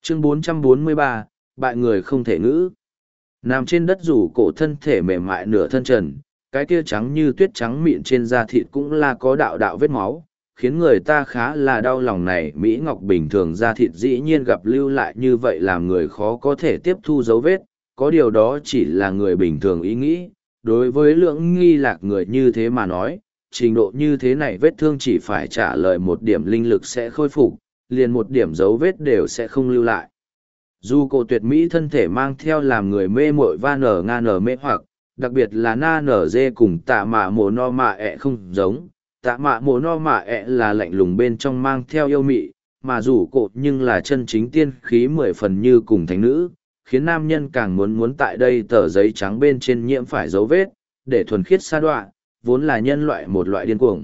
Chương 443, bại người không thể ngữ. Nằm trên đất rủ cổ thân thể mềm mại nửa thân trần, cái kia trắng như tuyết trắng mịn trên da thịt cũng là có đạo đạo vết máu, khiến người ta khá là đau lòng này. Mỹ Ngọc bình thường da thịt dĩ nhiên gặp lưu lại như vậy làm người khó có thể tiếp thu dấu vết, có điều đó chỉ là người bình thường ý nghĩ. Đối với Lưỡng Nghi Lạc người như thế mà nói, trình độ như thế này vết thương chỉ phải trả lời một điểm linh lực sẽ khôi phục, liền một điểm dấu vết đều sẽ không lưu lại. Dù cổ tuyệt mỹ thân thể mang theo làm người mê mội và nở nga nở mê hoặc, đặc biệt là na nở dê cùng tạ mạ mồ no mạ ẹ không giống. Tạ mạ mồ no mạ ẹ là lạnh lùng bên trong mang theo yêu mị, mà rủ cổ nhưng là chân chính tiên khí 10 phần như cùng thánh nữ, khiến nam nhân càng muốn tại đây tờ giấy trắng bên trên nhiễm phải dấu vết, để thuần khiết sa đoạ, vốn là nhân loại một loại điên cuồng.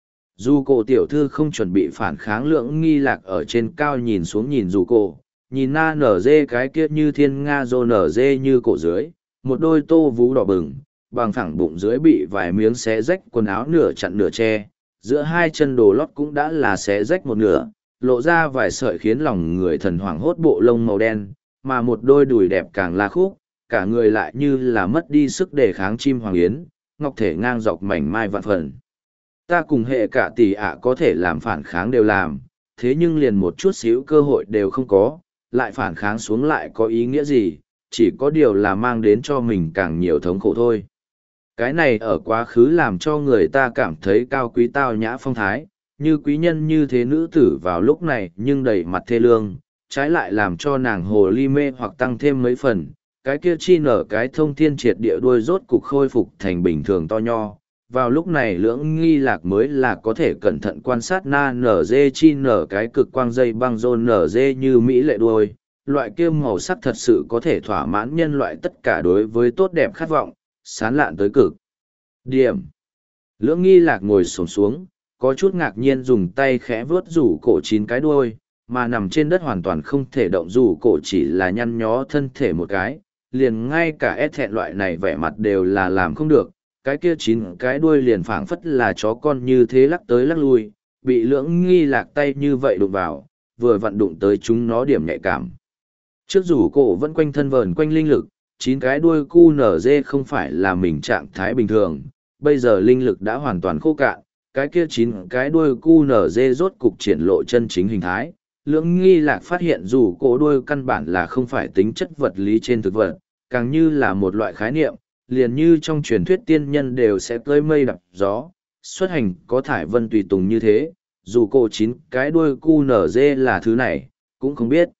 Dù cổ tiểu thư không chuẩn bị phản kháng, Lưỡng Nghi Lạc ở trên cao nhìn xuống nhìn dù cổ, nhìn na nở dê cái kia như thiên nga rô nở dê như cổ dưới, một đôi tô vú đỏ bừng, bằng phẳng bụng dưới bị vài miếng xé rách quần áo nửa chặn nửa che, giữa hai chân đồ lót cũng đã là xé rách một nửa, lộ ra vài sợi khiến lòng người thần hoảng hốt bộ lông màu đen, mà một đôi đùi đẹp càng la khúc, cả người lại như là mất đi sức đề kháng chim hoàng yến, ngọc thể ngang dọc mảnh mai vạn phần. Ta cùng hệ cả tỷ ạ có thể làm phản kháng đều làm, thế nhưng liền một chút xíu cơ hội đều không có, lại phản kháng xuống lại có ý nghĩa gì, chỉ có điều là mang đến cho mình càng nhiều thống khổ thôi. Cái này ở quá khứ làm cho người ta cảm thấy cao quý tao nhã phong thái, như quý nhân như thế nữ tử vào lúc này nhưng đầy mặt thê lương, trái lại làm cho nàng hồ ly mê hoặc tăng thêm mấy phần, cái kia chi nở cái thông thiên triệt địa đuôi rốt cục khôi phục thành bình thường to nho. Vào lúc này Lưỡng Nghi Lạc mới là có thể cẩn thận quan sát na nở dê chi nở cái cực quang dây băng rôn nở dê như mỹ lệ đuôi, loại kia màu sắc thật sự có thể thỏa mãn nhân loại tất cả đối với tốt đẹp khát vọng, sán lạn tới cực điểm. Lưỡng Nghi Lạc ngồi xổm xuống, có chút ngạc nhiên dùng tay khẽ vớt rủ cổ 9 cái đuôi, mà nằm trên đất hoàn toàn không thể động, rủ cổ chỉ là nhăn nhó thân thể một cái, liền ngay cả ép thẹn loại này vẻ mặt đều là làm không được. Cái kia 9 cái đuôi liền phảng phất là chó con như thế lắc tới lắc lui, bị Lưỡng Nghi Lạc tay như vậy đụng vào, vừa vặn đụng tới chúng nó điểm nhạy cảm. Trước rủ cổ vẫn quanh thân vờn quanh linh lực, 9 cái đuôi cu nở dê không phải là mình trạng thái bình thường, bây giờ linh lực đã hoàn toàn khô cạn, cái kia 9 cái đuôi cu nở dê rốt cục triển lộ chân chính hình thái. Lưỡng Nghi Lạc phát hiện rủ cổ đuôi căn bản là không phải tính chất vật lý trên thực vật, càng như là một loại khái niệm, liền như trong truyền thuyết tiên nhân đều sẽ cưỡi mây đạp gió, xuất hành có thải vân tùy tùng như thế, dù cổ 9 cái đuôi cu nở dê là thứ này, cũng không biết.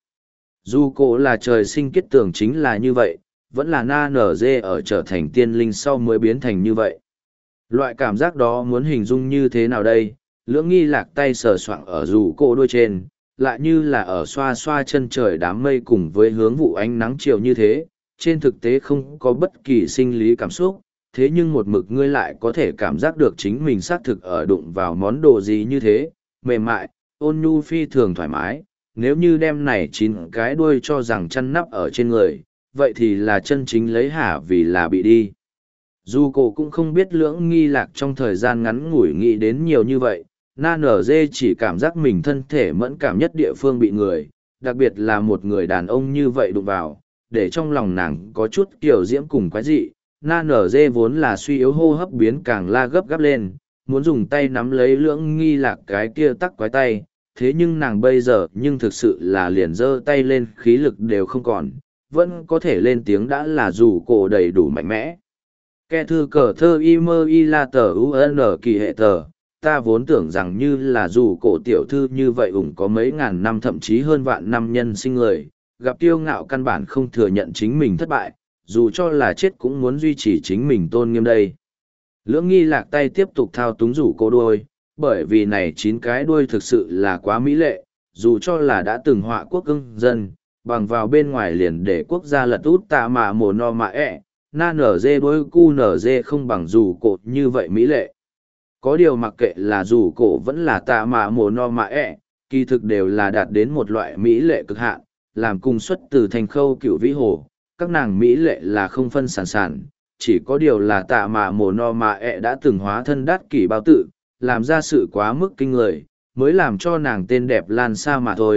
Dù cổ là trời sinh kết tưởng chính là như vậy, vẫn là na nở dê ở trở thành tiên linh sau mới biến thành như vậy. Loại cảm giác đó muốn hình dung như thế nào đây? Lưỡng Nghi Lạc tay sờ soạng ở dù cổ đuôi trên, lại như là ở xoa xoa chân trời đám mây cùng với hướng vụ ánh nắng chiều như thế, trên thực tế không có bất kỳ sinh lý cảm xúc, thế nhưng một mực ngươi lại có thể cảm giác được chính mình xác thực ở đụng vào món đồ gì như thế, mềm mại, ôn nhu phi thường thoải mái. Nếu như đem này 9 cái đuôi cho rằng chăn nắp ở trên người, vậy thì là chân chính lấy hả vì là bị đi. Dù cổ cũng không biết Lưỡng Nghi Lạc trong thời gian ngắn ngủi nghĩ đến nhiều như vậy, na nở dê chỉ cảm giác mình thân thể mẫn cảm nhất địa phương bị người, đặc biệt là một người đàn ông như vậy đụng vào, để trong lòng nàng có chút kiểu diễm cùng quái dị. Na nở dê vốn là suy yếu hô hấp biến càng la gấp gáp lên, muốn dùng tay nắm lấy Lưỡng Nghi Lạc cái kia tắc quái tay, thế nhưng nàng bây giờ nhưng thực sự là liền giơ tay lên khí lực đều không còn, vẫn có thể lên tiếng đã là dù cổ đầy đủ mạnh mẽ. Ke thư cờ thơ y mơ y la tờ u n kỳ hệ tờ, ta vốn tưởng rằng như là dù cổ tiểu thư như vậy ủng có mấy ngàn năm thậm chí hơn vạn năm nhân sinh người, gặp kiêu ngạo căn bản không thừa nhận chính mình thất bại, dù cho là chết cũng muốn duy trì chính mình tôn nghiêm đây. Lưỡng Nghi Lạc tay tiếp tục thao túng rủ cổ đuôi, bởi vì này 9 cái đuôi thực sự là quá mỹ lệ, dù cho là đã từng họa quốc cưng dân, bằng vào bên ngoài liền để quốc gia lật út tạ mà mồ no mà ẹ, na nở dê đuôi cu nở dê không bằng rủ cổ như vậy mỹ lệ. Có điều mặc kệ là rủ cổ vẫn là tạ mà mồ no mà ẹ, kỳ thực đều là đạt đến một loại mỹ lệ cực hạn, làm cùng xuất từ thành khâu cựu vĩ hồ, các nàng mỹ lệ là không phân sản sản, chỉ có điều là tạ mà mồ no mà ẹ đã từng hóa thân đát kỷ bao tự, làm ra sự quá mức kinh người, mới làm cho nàng tên đẹp lan xa mà thôi,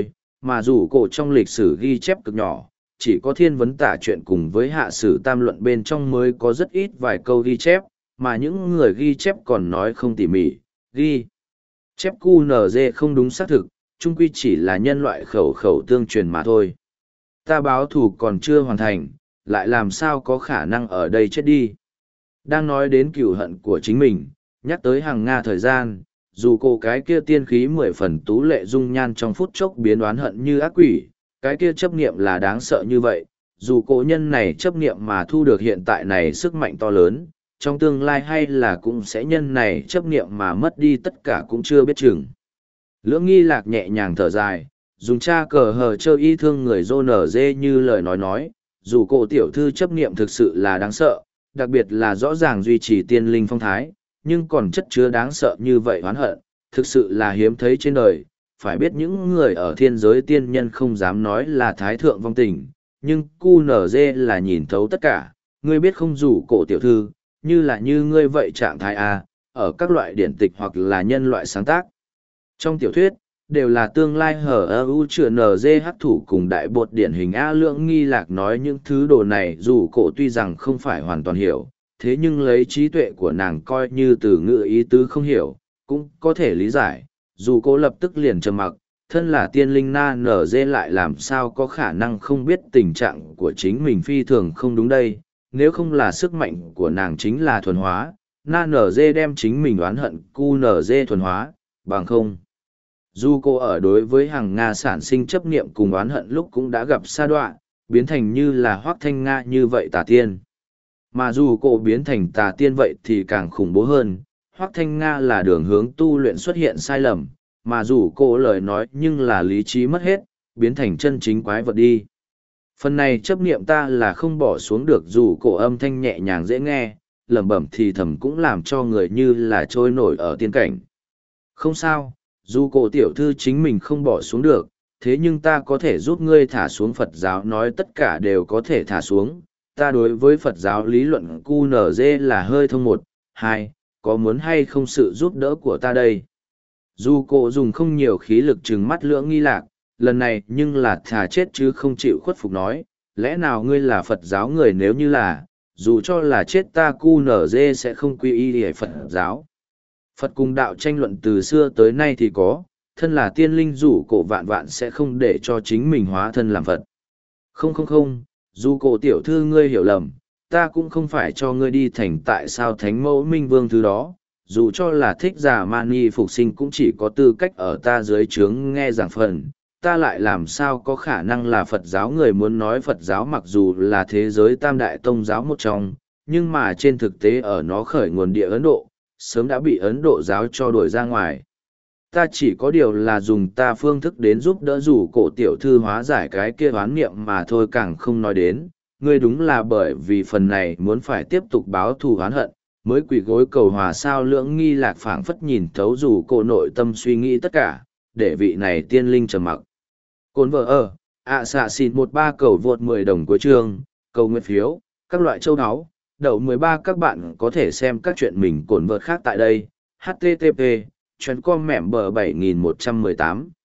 mà dù cổ trong lịch sử ghi chép cực nhỏ, chỉ có thiên vấn tả chuyện cùng với hạ sử tam luận bên trong mới có rất ít vài câu ghi chép, mà những người ghi chép còn nói không tỉ mỉ, ghi chép QNZ không đúng xác thực, chung quy chỉ là nhân loại khẩu khẩu tương truyền mà thôi. Ta báo thù còn chưa hoàn thành, lại làm sao có khả năng ở đây chết đi. Đang nói đến cựu hận của chính mình, nhắc tới hàng Nga thời gian, dù cô cái kia tiên khí 10 phần tú lệ dung nhan trong phút chốc biến oán hận như ác quỷ, cái kia chấp niệm là đáng sợ như vậy, dù cổ nhân này chấp niệm mà thu được hiện tại này sức mạnh to lớn, trong tương lai hay là cũng sẽ nhân này chấp niệm mà mất đi tất cả cũng chưa biết chừng. Lưỡng nghi lạc nhẹ nhàng thở dài, dùng cha cờ hờ chơi y thương người dô nở dê như lời nói, dù cổ tiểu thư chấp niệm thực sự là đáng sợ, đặc biệt là rõ ràng duy trì tiên linh phong thái, nhưng còn chất chứa đáng sợ như vậy oán hận, thực sự là hiếm thấy trên đời. Phải biết những người ở thiên giới tiên nhân không dám nói là thái thượng vong tình, nhưng QNZ là nhìn thấu tất cả, ngươi biết không dù cổ tiểu thư, như ngươi vậy trạng thái A, ở các loại điển tịch hoặc là nhân loại sáng tác. Trong tiểu thuyết, đều là tương lai HU chữa NG hắc thủ cùng đại bột điển hình A Lượng nghi lạc nói những thứ đồ này dù cổ tuy rằng không phải hoàn toàn hiểu, thế nhưng lấy trí tuệ của nàng coi như từ ngữ ý tứ không hiểu, cũng có thể lý giải, dù cô lập tức liền trầm mặc, thân là tiên linh na nở dê lại làm sao có khả năng không biết tình trạng của chính mình phi thường không đúng đây, nếu không là sức mạnh của nàng chính là thuần hóa, na nở dê đem chính mình oán hận cu nở dê thuần hóa, bằng không. Dù cô ở đối với hàng Nga sản sinh chấp niệm cùng oán hận lúc cũng đã gặp sa đoạn, biến thành như là Hoác Thanh Nga như vậy tà tiên. Mà dù cô biến thành tà tiên vậy thì càng khủng bố hơn, Hoác Thanh Nga là đường hướng tu luyện xuất hiện sai lầm, mà dù cô lời nói nhưng là lý trí mất hết, biến thành chân chính quái vật đi. Phần này chấp niệm ta là không bỏ xuống được dù cổ âm thanh nhẹ nhàng dễ nghe, lẩm bẩm thì thầm cũng làm cho người như là trôi nổi ở tiên cảnh. Không sao, dù cổ tiểu thư chính mình không bỏ xuống được, thế nhưng ta có thể giúp ngươi thả xuống Phật giáo nói tất cả đều có thể thả xuống. Ta đối với Phật giáo lý luận QNZ là hơi thông một, hai, có muốn hay không sự giúp đỡ của ta đây? Dù cổ dùng không nhiều khí lực trừng mắt Lưỡng nghi lạc, lần này nhưng là thà chết chứ không chịu khuất phục nói, lẽ nào ngươi là Phật giáo người nếu như là, dù cho là chết ta QNZ sẽ không quy y để Phật giáo. Phật cùng đạo tranh luận từ xưa tới nay thì có, thân là tiên linh rủ cổ vạn vạn sẽ không để cho chính mình hóa thân làm Phật. Không, dù cổ tiểu thư ngươi hiểu lầm, ta cũng không phải cho ngươi đi thành tại sao thánh mẫu minh vương thứ đó, dù cho là thích giả mani phục sinh cũng chỉ có tư cách ở ta dưới trướng nghe giảng phần, ta lại làm sao có khả năng là Phật giáo người muốn nói Phật giáo mặc dù là thế giới tam đại tông giáo một trong, nhưng mà trên thực tế ở nó khởi nguồn địa Ấn Độ, sớm đã bị Ấn Độ giáo cho đuổi ra ngoài. Ta chỉ có điều là dùng ta phương thức đến giúp đỡ rủ cổ tiểu thư hóa giải cái kia oán niệm mà thôi càng không nói đến, ngươi đúng là bởi vì phần này muốn phải tiếp tục báo thù oán hận, mới quỳ gối cầu hòa sao Lưỡng nghi lạc phảng phất nhìn thấu rủ cổ nội tâm suy nghĩ tất cả, để vị này tiên linh trầm mặc. Cồn vợ xạ xịn 13 cầu vượt 10 đồng của chương, cầu nguyện phiếu, các loại châu áo, đậu 13 các bạn có thể xem các chuyện mình cồn vợt khác tại đây, http, chuyến com mẻm bờ 7118.